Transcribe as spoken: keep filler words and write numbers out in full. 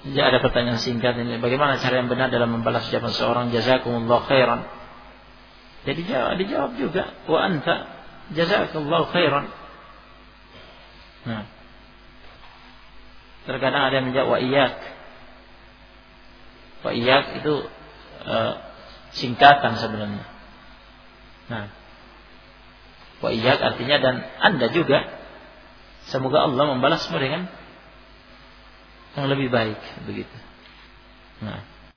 Ya, ada pertanyaan singkat ini. Bagaimana cara yang benar dalam membalas ucapan seorang jazakumullah khairan? Jadi jawab, dijawab juga wa anta jazakumullah khairan. Nah, terkadang ada yang menjawab wa iyyak. Wa iyyak itu uh, singkatan sebenarnya. Nah, wa iyyak artinya dan Anda juga. Semoga Allah membalasmu dengan yang lebih baik, begitu. Nah.